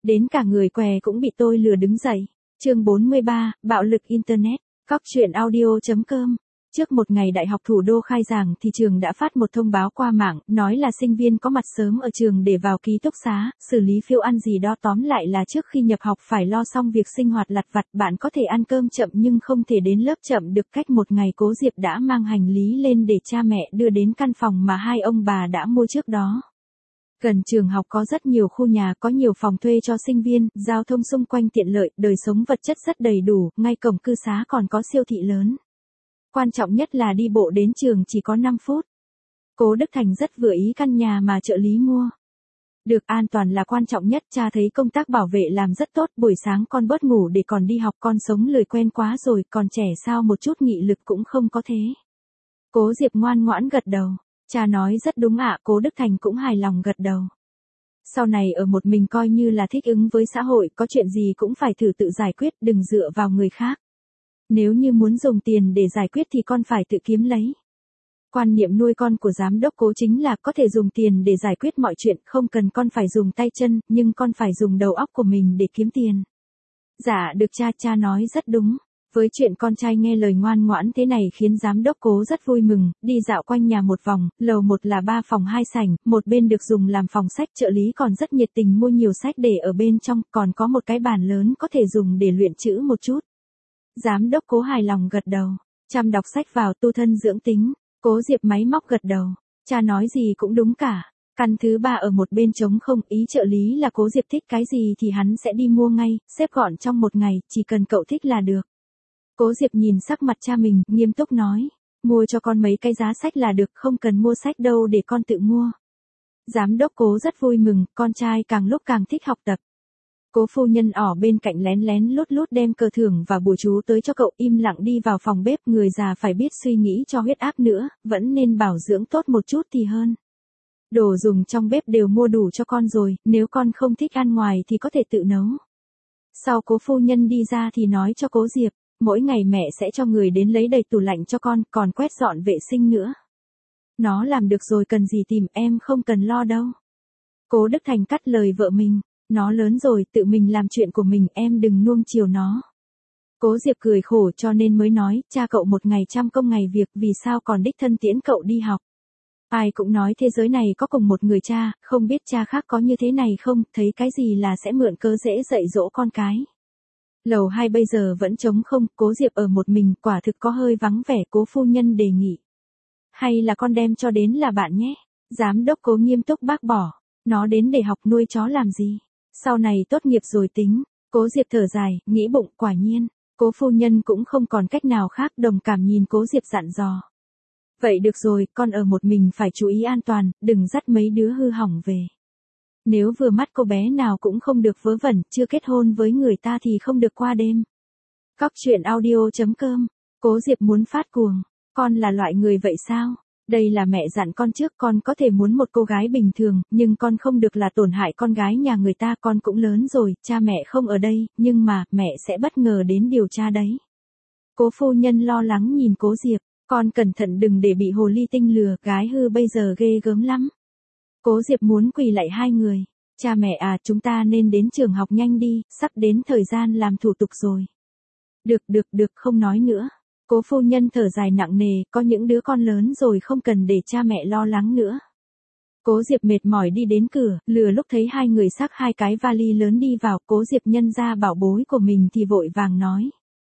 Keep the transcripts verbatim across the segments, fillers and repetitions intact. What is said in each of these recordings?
Đến cả người què cũng bị tôi lừa đứng dậy. Chương bốn mươi ba, bạo lực Internet. Cóc truyện audio chấm com. Trước một ngày đại học thủ đô khai giảng thì trường đã phát một thông báo qua mạng, nói là sinh viên có mặt sớm ở trường để vào ký túc xá, xử lý phiếu ăn gì đó, tóm lại là trước khi nhập học phải lo xong việc sinh hoạt lặt vặt. Bạn có thể ăn cơm chậm nhưng không thể đến lớp chậm được. Cách một ngày Cố Diệp đã mang hành lý lên để cha mẹ đưa đến căn phòng mà hai ông bà đã mua trước đó. Gần trường học có rất nhiều khu nhà, có nhiều phòng thuê cho sinh viên, giao thông xung quanh tiện lợi, đời sống vật chất rất đầy đủ, ngay cổng cư xá còn có siêu thị lớn. Quan trọng nhất là đi bộ đến trường chỉ có năm phút. Cố Đức Thành rất vừa ý căn nhà mà trợ lý mua. Được, an toàn là quan trọng nhất, cha thấy công tác bảo vệ làm rất tốt, buổi sáng con bớt ngủ để còn đi học, con sống lười quen quá rồi, còn trẻ sao một chút nghị lực cũng không có thế. Cố Diệp ngoan ngoãn gật đầu. Cha nói rất đúng ạ, Cố Đức Thành cũng hài lòng gật đầu. Sau này ở một mình coi như là thích ứng với xã hội, có chuyện gì cũng phải thử tự giải quyết, đừng dựa vào người khác. Nếu như muốn dùng tiền để giải quyết thì con phải tự kiếm lấy. Quan niệm nuôi con của giám đốc Cố chính là có thể dùng tiền để giải quyết mọi chuyện, không cần con phải dùng tay chân, nhưng con phải dùng đầu óc của mình để kiếm tiền. Dạ được cha, cha nói rất đúng. Với chuyện con trai nghe lời ngoan ngoãn thế này khiến giám đốc Cố rất vui mừng, đi dạo quanh nhà một vòng, lầu một là ba phòng hai sảnh, một bên được dùng làm phòng sách, trợ lý còn rất nhiệt tình mua nhiều sách để ở bên trong, còn có một cái bàn lớn có thể dùng để luyện chữ một chút. Giám đốc Cố hài lòng gật đầu, chăm đọc sách vào, tu thân dưỡng tính. Cố Diệp máy móc gật đầu, cha nói gì cũng đúng cả. Căn thứ ba ở một bên trống không, ý trợ lý là Cố Diệp thích cái gì thì hắn sẽ đi mua ngay, xếp gọn trong một ngày, chỉ cần cậu thích là được. Cố Diệp nhìn sắc mặt cha mình, nghiêm túc nói, mua cho con mấy cái giá sách là được, không cần mua sách đâu, để con tự mua. Giám đốc Cố rất vui mừng, con trai càng lúc càng thích học tập. Cố phu nhân ở bên cạnh lén lén lút lút đem cờ thưởng và bùa chú tới cho cậu, im lặng đi vào phòng bếp, người già phải biết suy nghĩ cho huyết áp nữa, vẫn nên bảo dưỡng tốt một chút thì hơn. Đồ dùng trong bếp đều mua đủ cho con rồi, nếu con không thích ăn ngoài thì có thể tự nấu. Sau Cố phu nhân đi ra thì nói cho Cố Diệp, mỗi ngày mẹ sẽ cho người đến lấy đầy tủ lạnh cho con, còn quét dọn vệ sinh nữa. Nó làm được rồi, cần gì tìm, em không cần lo đâu. Cố Đức Thành cắt lời vợ mình, nó lớn rồi, tự mình làm chuyện của mình, em đừng nuông chiều nó. Cố Diệp cười khổ cho nên mới nói, cha cậu một ngày trăm công ngày việc, vì sao còn đích thân tiễn cậu đi học. Ai cũng nói thế giới này có cùng một người cha, không biết cha khác có như thế này không, thấy cái gì là sẽ mượn cớ dễ dạy dỗ con cái. Lầu hai bây giờ vẫn trống không, Cố Diệp ở một mình, quả thực có hơi vắng vẻ. Cố phu nhân đề nghị, hay là con đem cho đến là bạn nhé. Giám đốc Cố nghiêm túc bác bỏ, nó đến để học, nuôi chó làm gì, sau này tốt nghiệp rồi tính. Cố Diệp thở dài, nghĩ bụng, quả nhiên. Cố phu nhân cũng không còn cách nào khác, đồng cảm nhìn Cố Diệp dặn dò. Vậy được rồi, con ở một mình phải chú ý an toàn, đừng dắt mấy đứa hư hỏng về. Nếu vừa mắt cô bé nào cũng không được vớ vẩn, chưa kết hôn với người ta thì không được qua đêm. Cóc truyện audio chấm com. Cố Diệp muốn phát cuồng, con là loại người vậy sao? Đây là mẹ dặn con trước, con có thể muốn một cô gái bình thường, nhưng con không được là tổn hại con gái nhà người ta, con cũng lớn rồi, cha mẹ không ở đây, nhưng mà, mẹ sẽ bất ngờ đến điều tra đấy. Cố phu nhân lo lắng nhìn Cố Diệp, con cẩn thận đừng để bị hồ ly tinh lừa, gái hư bây giờ ghê gớm lắm. Cố Diệp muốn quỳ lạy hai người, cha mẹ à, chúng ta nên đến trường học nhanh đi, sắp đến thời gian làm thủ tục rồi. Được được được, không nói nữa. Cố phu nhân thở dài nặng nề, có những đứa con lớn rồi không cần để cha mẹ lo lắng nữa. Cố Diệp mệt mỏi đi đến cửa, lừa lúc thấy hai người xách hai cái vali lớn đi vào, Cố Diệp nhân ra bảo bối của mình thì vội vàng nói.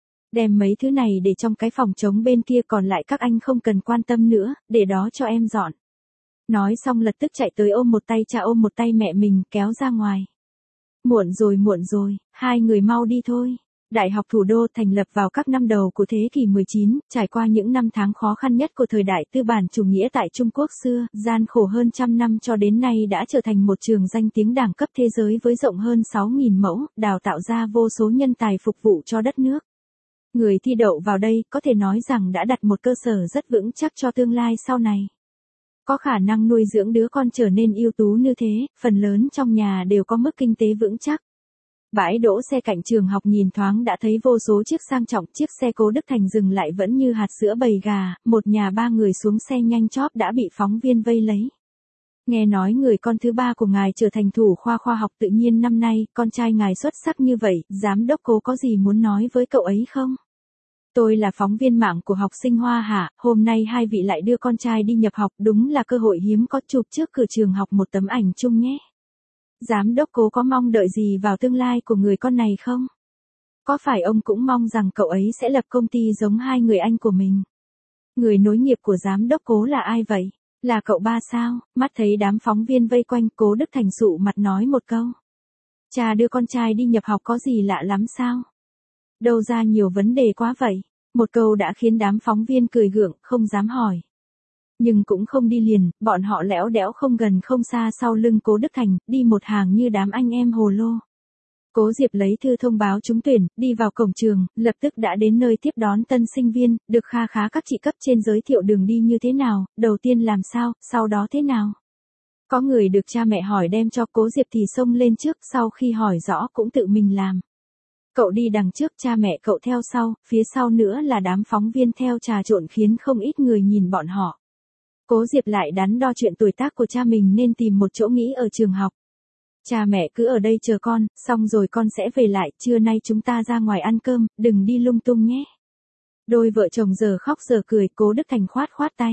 Đem mấy thứ này để trong cái phòng trống bên kia, còn lại các anh không cần quan tâm nữa, để đó cho em dọn. Nói xong lập tức chạy tới ôm một tay cha ôm một tay mẹ mình, kéo ra ngoài. Muộn rồi muộn rồi, hai người mau đi thôi. Đại học Thủ đô thành lập vào các năm đầu của thế kỷ mười chín, trải qua những năm tháng khó khăn nhất của thời đại tư bản chủ nghĩa tại Trung Quốc xưa, gian khổ hơn trăm năm cho đến nay đã trở thành một trường danh tiếng đẳng cấp thế giới với rộng hơn sáu nghìn mẫu, đào tạo ra vô số nhân tài phục vụ cho đất nước. Người thi đậu vào đây có thể nói rằng đã đặt một cơ sở rất vững chắc cho tương lai sau này. Có khả năng nuôi dưỡng đứa con trở nên ưu tú như thế, phần lớn trong nhà đều có mức kinh tế vững chắc. Bãi đỗ xe cạnh trường học nhìn thoáng đã thấy vô số chiếc sang trọng, chiếc xe Cố Đức Thành dừng lại vẫn như hạt sữa bầy gà, một nhà ba người xuống xe nhanh chóp đã bị phóng viên vây lấy. Nghe nói người con thứ ba của ngài trở thành thủ khoa khoa học tự nhiên năm nay, con trai ngài xuất sắc như vậy, giám đốc Cố có gì muốn nói với cậu ấy không? Tôi là phóng viên mạng của học sinh Hoa Hạ, hôm nay hai vị lại đưa con trai đi nhập học, đúng là cơ hội hiếm có, chụp trước cửa trường học một tấm ảnh chung nhé. Giám đốc Cố có mong đợi gì vào tương lai của người con này không? Có phải ông cũng mong rằng cậu ấy sẽ lập công ty giống hai người anh của mình? Người nối nghiệp của giám đốc Cố là ai vậy? Là cậu ba sao? Mắt thấy đám phóng viên vây quanh, Cố Đức Thành sụ mặt nói một câu. Cha đưa con trai đi nhập học có gì lạ lắm sao? Đâu ra nhiều vấn đề quá vậy? Một câu đã khiến đám phóng viên cười gượng, không dám hỏi. Nhưng cũng không đi liền, bọn họ lẽo đẽo không gần không xa sau lưng Cố Đức Thành, đi một hàng như đám anh em hồ lô. Cố Diệp lấy thư thông báo trúng tuyển, đi vào cổng trường, lập tức đã đến nơi tiếp đón tân sinh viên, được kha khá các chị cấp trên giới thiệu đường đi như thế nào, đầu tiên làm sao, sau đó thế nào. Có người được cha mẹ hỏi đem cho Cố Diệp thì xông lên trước, sau khi hỏi rõ cũng tự mình làm. Cậu đi đằng trước, cha mẹ cậu theo sau, phía sau nữa là đám phóng viên theo trà trộn khiến không ít người nhìn bọn họ. Cố Diệp lại đắn đo chuyện tuổi tác của cha mình nên tìm một chỗ nghỉ ở trường học. Cha mẹ cứ ở đây chờ con, xong rồi con sẽ về lại, trưa nay chúng ta ra ngoài ăn cơm, đừng đi lung tung nhé. Đôi vợ chồng giờ khóc giờ cười, Cố Đức Thành khoát khoát tay.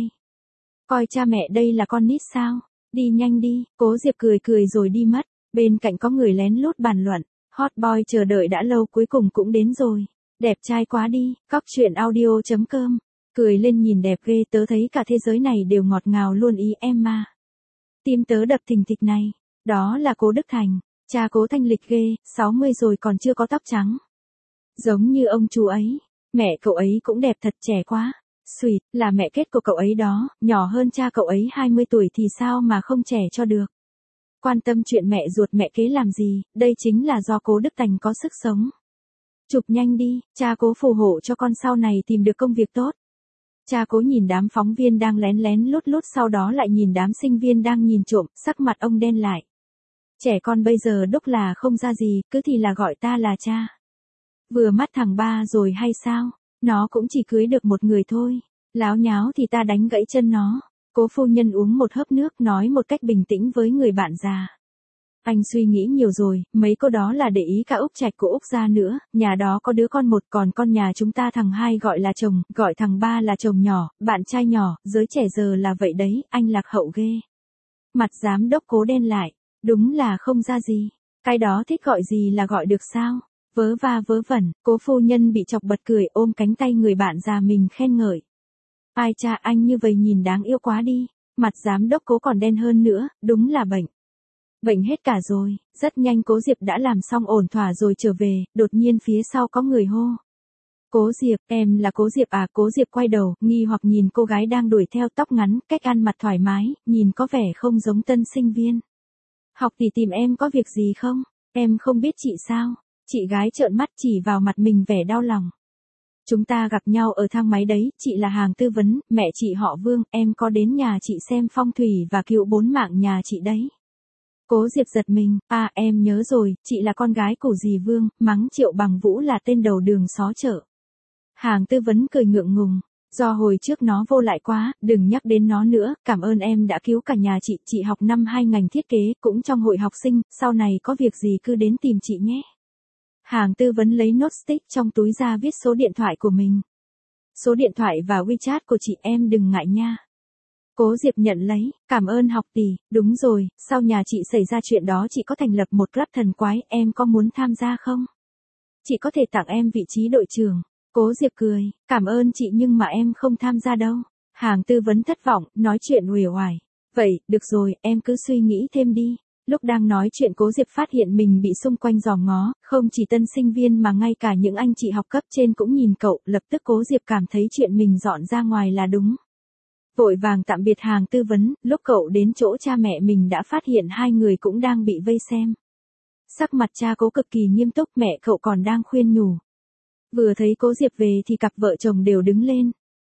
Coi cha mẹ đây là con nít sao, đi nhanh đi, Cố Diệp cười cười rồi đi mất, bên cạnh có người lén lút bàn luận, hot boy chờ đợi đã lâu cuối cùng cũng đến rồi, đẹp trai quá đi, cóc truyện audio chấm com, cười lên nhìn đẹp ghê, tớ thấy cả thế giới này đều ngọt ngào luôn ý em mà. Tim tớ đập thình thịch này. Đó là Cố Đức Thành, cha Cố thanh lịch ghê, sáu mươi rồi còn chưa có tóc trắng. Giống như ông chú ấy, mẹ cậu ấy cũng đẹp thật, trẻ quá. Sweet, là mẹ kết của cậu ấy đó, nhỏ hơn cha cậu ấy hai mươi tuổi thì sao mà không trẻ cho được. Quan tâm chuyện mẹ ruột mẹ kế làm gì, đây chính là do Cố Đức Thành có sức sống. Chụp nhanh đi, cha Cố phù hộ cho con sau này tìm được công việc tốt. Cha Cố nhìn đám phóng viên đang lén lén lút lút, sau đó lại nhìn đám sinh viên đang nhìn trộm, sắc mặt ông đen lại. Trẻ con bây giờ đúc là không ra gì, cứ thì là gọi ta là cha. Vừa mắt thằng ba rồi hay sao, nó cũng chỉ cưới được một người thôi, láo nháo thì ta đánh gãy chân nó. Cố phu nhân uống một hớp nước nói một cách bình tĩnh với người bạn già. Anh suy nghĩ nhiều rồi, mấy cô đó là để ý cả Úc Trạch của Úc gia nữa, nhà đó có đứa con một, còn con nhà chúng ta thằng hai gọi là chồng, gọi thằng ba là chồng nhỏ, bạn trai nhỏ, giới trẻ giờ là vậy đấy, anh lạc hậu ghê. Mặt giám đốc Cố đen lại, đúng là không ra gì, cái đó thích gọi gì là gọi được sao, vớ va vớ vẩn, Cố phu nhân bị chọc bật cười, ôm cánh tay người bạn già mình khen ngợi. Ai cha, anh như vậy nhìn đáng yêu quá đi, mặt giám đốc Cố còn đen hơn nữa, đúng là bệnh. Bệnh hết cả rồi, rất nhanh Cố Diệp đã làm xong ổn thỏa rồi trở về, đột nhiên phía sau có người hô. Cố Diệp, em là Cố Diệp à? Cố Diệp quay đầu, nghi hoặc nhìn cô gái đang đuổi theo, tóc ngắn, cách ăn mặc thoải mái, nhìn có vẻ không giống tân sinh viên. Học thì tìm em có việc gì không? Em không biết chị sao? Chị gái trợn mắt chỉ vào mặt mình vẻ đau lòng. Chúng ta gặp nhau ở thang máy đấy, chị là hàng tư vấn, mẹ chị họ Vương, em có đến nhà chị xem phong thủy và cứu bốn mạng nhà chị đấy. Cố Diệp giật mình, à em nhớ rồi, chị là con gái của dì Vương, mắng Triệu Bằng Vũ là tên đầu đường xó chợ. Hàng tư vấn cười ngượng ngùng, do hồi trước nó vô lại quá, đừng nhắc đến nó nữa, cảm ơn em đã cứu cả nhà chị, chị học năm hai ngành thiết kế, cũng trong hội học sinh, sau này có việc gì cứ đến tìm chị nhé. Hàng tư vấn lấy nốt stick trong túi ra viết số điện thoại của mình. Số điện thoại và WeChat của chị em đừng ngại nha. Cố Diệp nhận lấy, cảm ơn học tỷ, đúng rồi, sau nhà chị xảy ra chuyện đó chị có thành lập một club thần quái, em có muốn tham gia không? Chị có thể tặng em vị trí đội trưởng. Cố Diệp cười, cảm ơn chị nhưng mà em không tham gia đâu. Hàng tư vấn thất vọng, nói chuyện uể oải. Vậy, được rồi, em cứ suy nghĩ thêm đi. Lúc đang nói chuyện Cố Diệp phát hiện mình bị xung quanh dòm ngó, không chỉ tân sinh viên mà ngay cả những anh chị học cấp trên cũng nhìn cậu, lập tức Cố Diệp cảm thấy chuyện mình dọn ra ngoài là đúng. Vội vàng tạm biệt hàng tư vấn, lúc cậu đến chỗ cha mẹ mình đã phát hiện hai người cũng đang bị vây xem. Sắc mặt cha Cố cực kỳ nghiêm túc, mẹ cậu còn đang khuyên nhủ. Vừa thấy Cố Diệp về thì cặp vợ chồng đều đứng lên.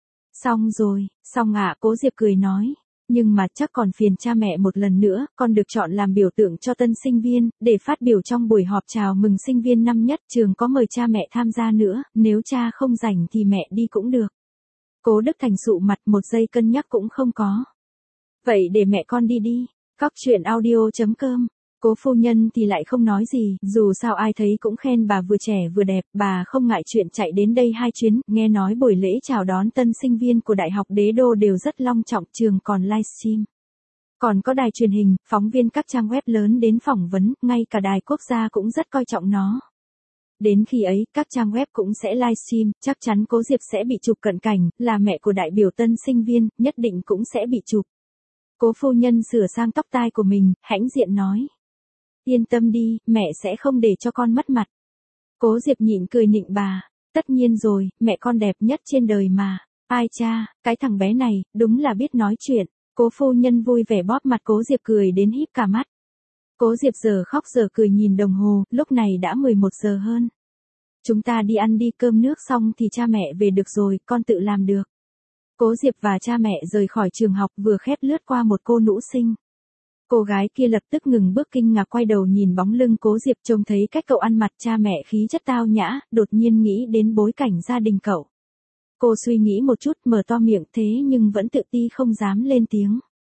Xong rồi, xong ạ, Cố Diệp cười nói. Nhưng mà chắc còn phiền cha mẹ một lần nữa, con được chọn làm biểu tượng cho tân sinh viên, để phát biểu trong buổi họp chào mừng sinh viên năm nhất, trường có mời cha mẹ tham gia nữa, nếu cha không rảnh thì mẹ đi cũng được. Cố Đức Thành sụ mặt, một giây cân nhắc cũng không có. Vậy để mẹ con đi đi. Cóc truyện audio.com. Cố phu nhân thì lại không nói gì, dù sao ai thấy cũng khen bà vừa trẻ vừa đẹp, bà không ngại chuyện chạy đến đây hai chuyến, nghe nói buổi lễ chào đón tân sinh viên của Đại học Đế Đô đều rất long trọng, trường còn livestream. Còn có đài truyền hình, phóng viên các trang web lớn đến phỏng vấn, ngay cả đài quốc gia cũng rất coi trọng nó. Đến khi ấy, các trang web cũng sẽ livestream, chắc chắn Cố Diệp sẽ bị chụp cận cảnh, là mẹ của đại biểu tân sinh viên, nhất định cũng sẽ bị chụp. Cố phu nhân sửa sang tóc tai của mình, hãnh diện nói. Yên tâm đi, mẹ sẽ không để cho con mất mặt. Cố Diệp nhịn cười nịnh bà. Tất nhiên rồi, mẹ con đẹp nhất trên đời mà. Ai cha, cái thằng bé này, đúng là biết nói chuyện. Cố phu nhân vui vẻ bóp mặt Cố Diệp cười đến híp cả mắt. Cố Diệp giờ khóc giờ cười nhìn đồng hồ, lúc này đã mười một giờ hơn. Chúng ta đi ăn đi, cơm nước xong thì cha mẹ về được rồi, con tự làm được. Cố Diệp và cha mẹ rời khỏi trường học, vừa khép lướt qua một cô nữ sinh. Cô gái kia lập tức ngừng bước kinh ngạc quay đầu nhìn bóng lưng Cố Diệp, trông thấy cách cậu ăn mặc cha mẹ khí chất tao nhã, đột nhiên nghĩ đến bối cảnh gia đình cậu. Cô suy nghĩ một chút, mở to miệng thế nhưng vẫn tự ti không dám lên tiếng.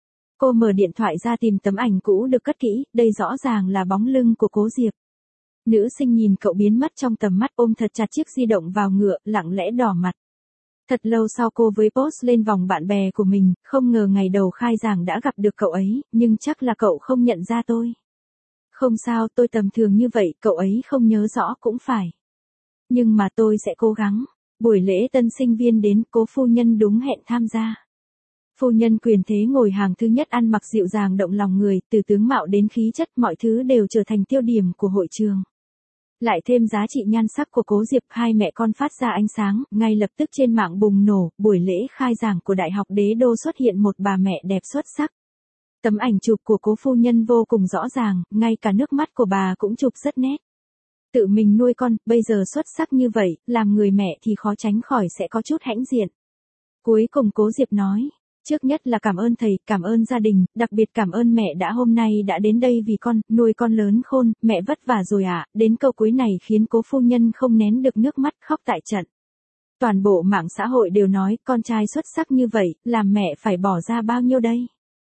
Cô mở điện thoại ra tìm tấm ảnh cũ được cất kỹ, đây rõ ràng là bóng lưng của Cố Diệp. Nữ sinh nhìn cậu biến mất trong tầm mắt, ôm thật chặt chiếc di động vào ngựa, lặng lẽ đỏ mặt. Thật lâu sau cô với post lên vòng bạn bè của mình, không ngờ ngày đầu khai giảng đã gặp được cậu ấy, nhưng chắc là cậu không nhận ra tôi. Không sao, tôi tầm thường như vậy, cậu ấy không nhớ rõ cũng phải. Nhưng mà tôi sẽ cố gắng. Buổi lễ tân sinh viên đến, Cố phu nhân đúng hẹn tham gia. Phu nhân quyền thế ngồi hàng thứ nhất, ăn mặc dịu dàng động lòng người, từ tướng mạo đến khí chất, mọi thứ đều trở thành tiêu điểm của hội trường. Lại thêm giá trị nhan sắc của Cố Diệp, hai mẹ con phát ra ánh sáng, ngay lập tức trên mạng bùng nổ, buổi lễ khai giảng của Đại học Đế Đô xuất hiện một bà mẹ đẹp xuất sắc. Tấm ảnh chụp của Cố phu nhân vô cùng rõ ràng, ngay cả nước mắt của bà cũng chụp rất nét. Tự mình nuôi con, bây giờ xuất sắc như vậy, làm người mẹ thì khó tránh khỏi sẽ có chút hãnh diện. Cuối cùng Cố Diệp nói. Trước nhất là cảm ơn thầy, cảm ơn gia đình, đặc biệt cảm ơn mẹ đã hôm nay đã đến đây vì con, nuôi con lớn khôn, mẹ vất vả rồi ạ. À. Đến câu cuối này khiến Cố phu nhân không nén được nước mắt, khóc tại trận. Toàn bộ mạng xã hội đều nói, con trai xuất sắc như vậy, làm mẹ phải bỏ ra bao nhiêu đây?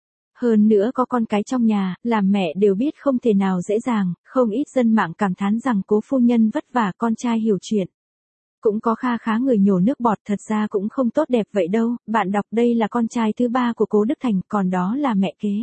Hơn nữa có con cái trong nhà, làm mẹ đều biết không thể nào dễ dàng, không ít dân mạng cảm thán rằng Cố phu nhân vất vả, con trai hiểu chuyện. Cũng có kha khá người nhổ nước bọt, thật ra cũng không tốt đẹp vậy đâu, bạn đọc đây là con trai thứ ba của Cố Đức Thành, còn đó là mẹ kế.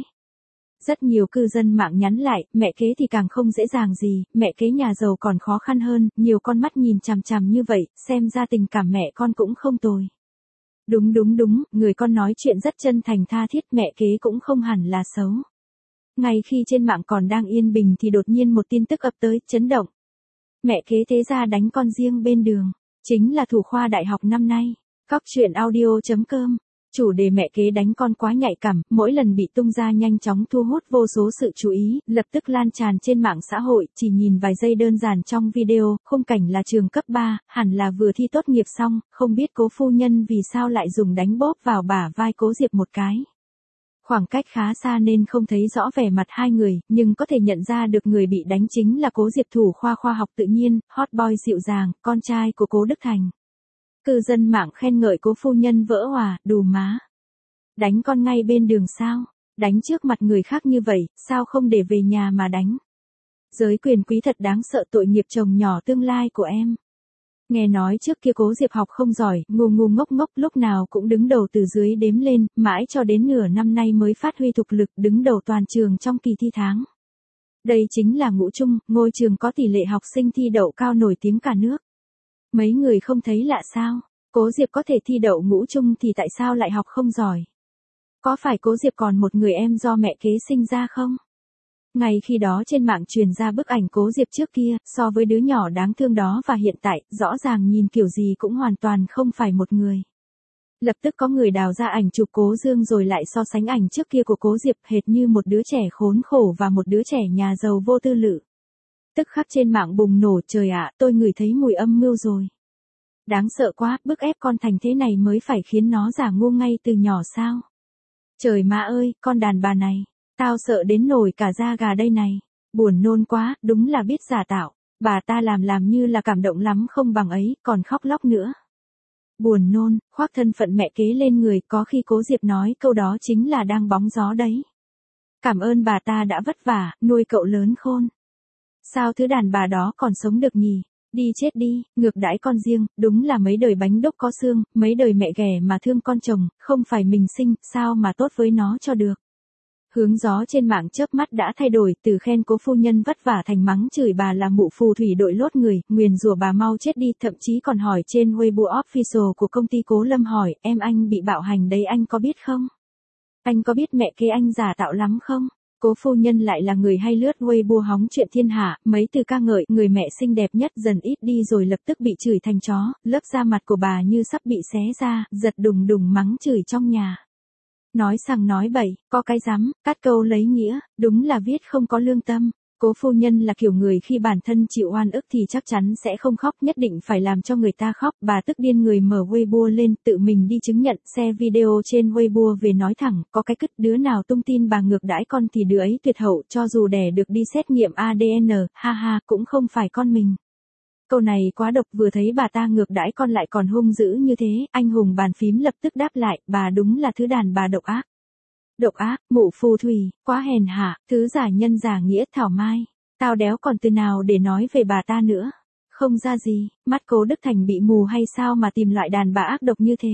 Rất nhiều cư dân mạng nhắn lại, mẹ kế thì càng không dễ dàng gì, mẹ kế nhà giàu còn khó khăn hơn, nhiều con mắt nhìn chằm chằm như vậy, xem ra tình cảm mẹ con cũng không tồi. Đúng đúng đúng, người con nói chuyện rất chân thành tha thiết, mẹ kế cũng không hẳn là xấu. Ngay khi trên mạng còn đang yên bình thì đột nhiên một tin tức ập tới, chấn động. Mẹ kế thế ra đánh con riêng bên đường. Chính là thủ khoa đại học năm nay. Cóc truyện audio.com. Chủ đề mẹ kế đánh con quá nhạy cảm, mỗi lần bị tung ra nhanh chóng thu hút vô số sự chú ý, lập tức lan tràn trên mạng xã hội, chỉ nhìn vài giây đơn giản trong video, khung cảnh là trường cấp ba, hẳn là vừa thi tốt nghiệp xong, không biết Cố phu nhân vì sao lại dùng đánh bóp vào bả vai Cố Diệp một cái. Khoảng cách khá xa nên không thấy rõ vẻ mặt hai người, nhưng có thể nhận ra được người bị đánh chính là Cố Diệp, thủ khoa khoa học tự nhiên, hot boy dịu dàng, con trai của Cố Đức Thành. Cư dân mạng khen ngợi Cố phu nhân vỡ hòa, đù má. Đánh con ngay bên đường sao? Đánh trước mặt người khác như vậy, sao không để về nhà mà đánh? Giới quyền quý thật đáng sợ, tội nghiệp chồng nhỏ tương lai của em. Nghe nói trước kia Cố Diệp học không giỏi, ngu ngu ngốc ngốc, lúc nào cũng đứng đầu từ dưới đếm lên, mãi cho đến nửa năm nay mới phát huy thực lực, đứng đầu toàn trường trong kỳ thi tháng. Đây chính là Ngũ Trung, ngôi trường có tỷ lệ học sinh thi đậu cao nổi tiếng cả nước. Mấy người không thấy lạ sao? Cố Diệp có thể thi đậu Ngũ Trung thì tại sao lại học không giỏi? Có phải Cố Diệp còn một người em do mẹ kế sinh ra không? Ngay khi đó trên mạng truyền ra bức ảnh Cố Diệp trước kia, so với đứa nhỏ đáng thương đó và hiện tại, rõ ràng nhìn kiểu gì cũng hoàn toàn không phải một người. Lập tức có người đào ra ảnh chụp Cố Dương rồi lại so sánh ảnh trước kia của Cố Diệp, hệt như một đứa trẻ khốn khổ và một đứa trẻ nhà giàu vô tư lự. Tức khắc trên mạng bùng nổ, trời ạ, tôi ngửi thấy mùi âm mưu rồi. Đáng sợ quá, bức ép con thành thế này mới phải khiến nó giả ngu ngay từ nhỏ sao? Trời má ơi, con đàn bà này. Tao sợ đến nổi cả da gà đây này. Buồn nôn quá, đúng là biết giả tạo. Bà ta làm làm như là cảm động lắm không bằng ấy, còn khóc lóc nữa. Buồn nôn, khoác thân phận mẹ kế lên người, có khi Cố Diệp nói câu đó chính là đang bóng gió đấy. Cảm ơn bà ta đã vất vả, nuôi cậu lớn khôn. Sao thứ đàn bà đó còn sống được nhỉ? Đi chết đi, ngược đãi con riêng, đúng là mấy đời bánh đúc có xương, mấy đời mẹ ghẻ mà thương con chồng, không phải mình sinh, sao mà tốt với nó cho được. Hướng gió trên mạng chớp mắt đã thay đổi, từ khen cố phu nhân vất vả thành mắng chửi bà là mụ phù thủy đội lốt người, nguyền rủa bà mau chết đi, thậm chí còn hỏi trên Weibo official của công ty Cố Lâm hỏi, em anh bị bạo hành đấy anh có biết không? Anh có biết mẹ kế anh giả tạo lắm không? Cố phu nhân lại là người hay lướt Weibo hóng chuyện thiên hạ, mấy từ ca ngợi người mẹ xinh đẹp nhất dần ít đi rồi lập tức bị chửi thành chó, lớp da mặt của bà như sắp bị xé ra, giật đùng đùng mắng chửi trong nhà. Nói sằng nói bậy, có cái rắm, cắt câu lấy nghĩa, đúng là viết không có lương tâm. Cố phu nhân là kiểu người khi bản thân chịu oan ức thì chắc chắn sẽ không khóc, nhất định phải làm cho người ta khóc. Bà tức điên người mở Weibo lên, tự mình đi chứng nhận, share video trên Weibo về nói thẳng, có cái cứt đứa nào tung tin bà ngược đãi con thì đứa ấy tuyệt hậu, cho dù đẻ được đi xét nghiệm a đê en, ha ha, cũng không phải con mình. Câu này quá độc, vừa thấy bà ta ngược đãi con lại còn hung dữ như thế, anh hùng bàn phím lập tức đáp lại, bà đúng là thứ đàn bà độc ác. Độc ác, mụ phù thủy, quá hèn hạ, thứ giả nhân giả nghĩa thảo mai. Tao đéo còn từ nào để nói về bà ta nữa. Không ra gì, mắt Cố Đức Thành bị mù hay sao mà tìm loại đàn bà ác độc như thế.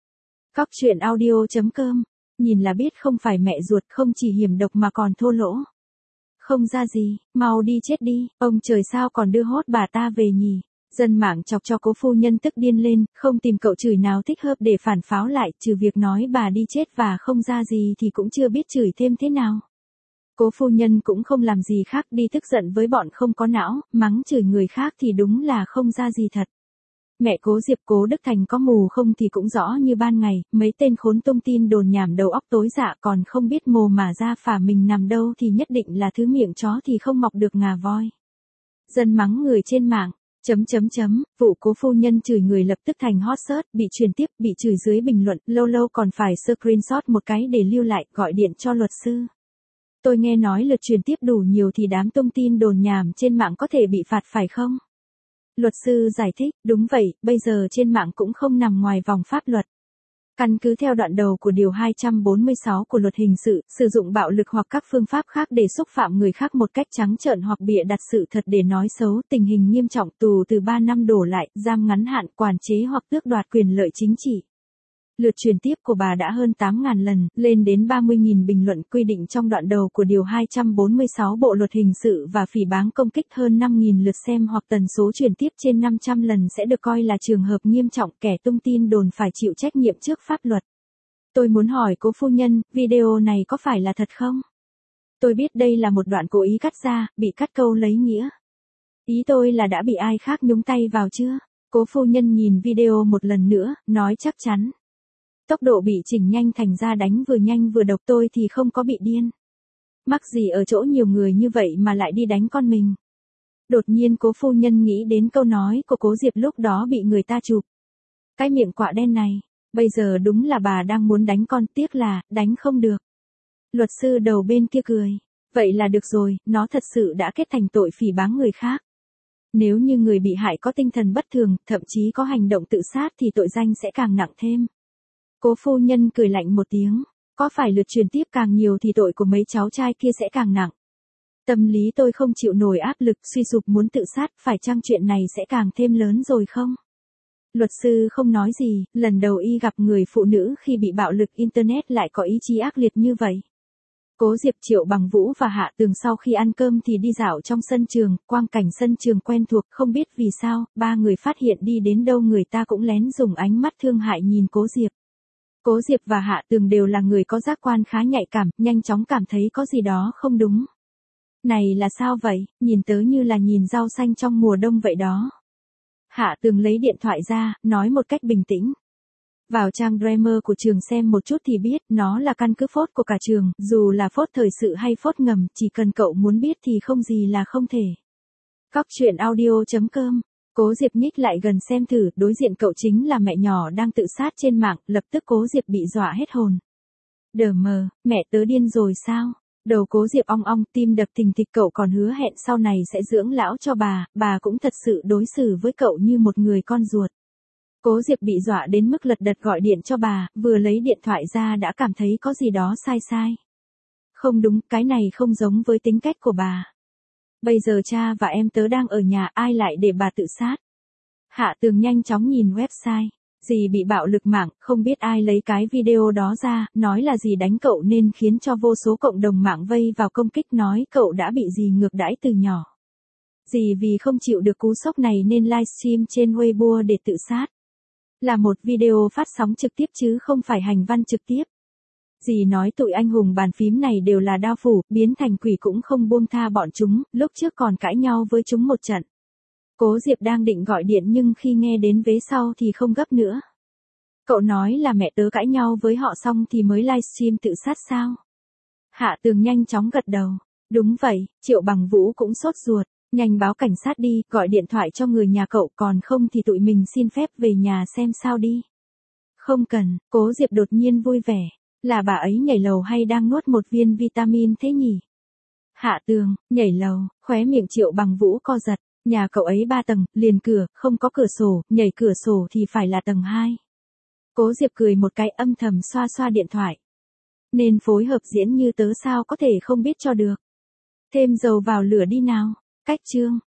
Cóc truyện audio chấm com, nhìn là biết không phải mẹ ruột, không chỉ hiểm độc mà còn thô lỗ. Không ra gì, mau đi chết đi, ông trời sao còn đưa hốt bà ta về nhỉ? Dân mạng chọc cho cố phu nhân tức điên lên, không tìm cậu chửi nào thích hợp để phản pháo lại, trừ việc nói bà đi chết và không ra gì thì cũng chưa biết chửi thêm thế nào. Cố phu nhân cũng không làm gì khác, đi tức giận với bọn không có não, mắng chửi người khác thì đúng là không ra gì thật. Mẹ Cố Diệp Cố Đức Thành có mù không thì cũng rõ như ban ngày, mấy tên khốn tung tin đồn nhảm đầu óc tối dạ còn không biết mồ mà ra phả mình nằm đâu thì nhất định là thứ miệng chó thì không mọc được ngà voi. Dân mắng người trên mạng, chấm chấm chấm, vụ cố phu nhân chửi người lập tức thành hot search, bị truyền tiếp, bị chửi dưới bình luận, lâu lâu còn phải screenshot một cái để lưu lại, gọi điện cho luật sư. Tôi nghe nói lượt truyền tiếp đủ nhiều thì đám tung tin đồn nhảm trên mạng có thể bị phạt phải không? Luật sư giải thích, đúng vậy, bây giờ trên mạng cũng không nằm ngoài vòng pháp luật. Căn cứ theo đoạn đầu của Điều hai trăm bốn mươi sáu của Luật Hình sự, sử dụng bạo lực hoặc các phương pháp khác để xúc phạm người khác một cách trắng trợn hoặc bịa đặt sự thật để nói xấu, tình hình nghiêm trọng, tù từ ba năm đổ lại, giam ngắn hạn, quản chế hoặc tước đoạt quyền lợi chính trị. Lượt truyền tiếp của bà đã hơn tám nghìn lần, lên đến ba mươi nghìn bình luận, quy định trong đoạn đầu của Điều hai trăm bốn mươi sáu Bộ Luật Hình sự và phỉ báng công kích hơn năm nghìn lượt xem hoặc tần số truyền tiếp trên năm trăm lần sẽ được coi là trường hợp nghiêm trọng, kẻ tung tin đồn phải chịu trách nhiệm trước pháp luật. Tôi muốn hỏi cố phu nhân, video này có phải là thật không? Tôi biết đây là một đoạn cố ý cắt ra, bị cắt câu lấy nghĩa. Ý tôi là đã bị ai khác nhúng tay vào chưa? Cố phu nhân nhìn video một lần nữa, nói chắc chắn. Tốc độ bị chỉnh nhanh thành ra đánh vừa nhanh vừa độc, tôi thì không có bị điên. Mắc gì ở chỗ nhiều người như vậy mà lại đi đánh con mình. Đột nhiên cố phu nhân nghĩ đến câu nói của Cố Diệp lúc đó bị người ta chụp. Cái miệng quạ đen này, bây giờ đúng là bà đang muốn đánh con, tiếc là, đánh không được. Luật sư đầu bên kia cười. Vậy là được rồi, nó thật sự đã kết thành tội phỉ báng người khác. Nếu như người bị hại có tinh thần bất thường, thậm chí có hành động tự sát thì tội danh sẽ càng nặng thêm. Cố phu nhân cười lạnh một tiếng, có phải lượt truyền tiếp càng nhiều thì tội của mấy cháu trai kia sẽ càng nặng. Tâm lý tôi không chịu nổi áp lực, suy sụp muốn tự sát, phải chăng chuyện này sẽ càng thêm lớn rồi không? Luật sư không nói gì, lần đầu y gặp người phụ nữ khi bị bạo lực Internet lại có ý chí ác liệt như vậy. Cố Diệp, Triệu Bằng Vũ và Hạ Tường sau khi ăn cơm thì đi dạo trong sân trường, quang cảnh sân trường quen thuộc, không biết vì sao, ba người phát hiện đi đến đâu người ta cũng lén dùng ánh mắt thương hại nhìn Cố Diệp. Cố Diệp và Hạ Tường đều là người có giác quan khá nhạy cảm, nhanh chóng cảm thấy có gì đó không đúng. Này là sao vậy, nhìn tớ như là nhìn rau xanh trong mùa đông vậy đó. Hạ Tường lấy điện thoại ra, nói một cách bình tĩnh. Vào trang Dreamer của trường xem một chút thì biết, nó là căn cứ phốt của cả trường, dù là phốt thời sự hay phốt ngầm, chỉ cần cậu muốn biết thì không gì là không thể. Cóc truyện audio chấm com. Cố Diệp nhích lại gần xem thử, đối diện cậu chính là mẹ nhỏ đang tự sát trên mạng, lập tức Cố Diệp bị dọa hết hồn. Đờ mờ, mẹ tớ điên rồi sao? Đầu Cố Diệp ong ong, tim đập thình thịch, cậu còn hứa hẹn sau này sẽ dưỡng lão cho bà, bà cũng thật sự đối xử với cậu như một người con ruột. Cố Diệp bị dọa đến mức lật đật gọi điện cho bà, vừa lấy điện thoại ra đã cảm thấy có gì đó sai sai. Không đúng, cái này không giống với tính cách của bà. Bây giờ cha và em tớ đang ở nhà, ai lại để bà tự sát? Hạ Tường nhanh chóng nhìn website. Dì bị bạo lực mạng, không biết ai lấy cái video đó ra, nói là dì đánh cậu nên khiến cho vô số cộng đồng mạng vây vào công kích nói cậu đã bị dì ngược đãi từ nhỏ. Dì vì không chịu được cú sốc này nên livestream trên Weibo để tự sát. Là một video phát sóng trực tiếp chứ không phải hành văn trực tiếp. Dì nói tụi anh hùng bàn phím này đều là đao phủ, biến thành quỷ cũng không buông tha bọn chúng, lúc trước còn cãi nhau với chúng một trận. Cố Diệp đang định gọi điện nhưng khi nghe đến vế sau thì không gấp nữa. Cậu nói là mẹ tớ cãi nhau với họ xong thì mới livestream tự sát sao? Hạ Tường nhanh chóng gật đầu. Đúng vậy, Triệu Bằng Vũ cũng sốt ruột. Nhanh báo cảnh sát đi, gọi điện thoại cho người nhà cậu, còn không thì tụi mình xin phép về nhà xem sao đi. Không cần, Cố Diệp đột nhiên vui vẻ. Là bà ấy nhảy lầu hay đang nuốt một viên vitamin thế nhỉ? Hạ Tường, nhảy lầu, khóe miệng Triệu Bằng Vũ co giật. Nhà cậu ấy ba tầng, liền cửa, không có cửa sổ, nhảy cửa sổ thì phải là tầng hai. Cố Diệp cười một cái âm thầm xoa xoa điện thoại. Nên phối hợp diễn như tớ sao có thể không biết cho được. Thêm dầu vào lửa đi nào. Cách chương.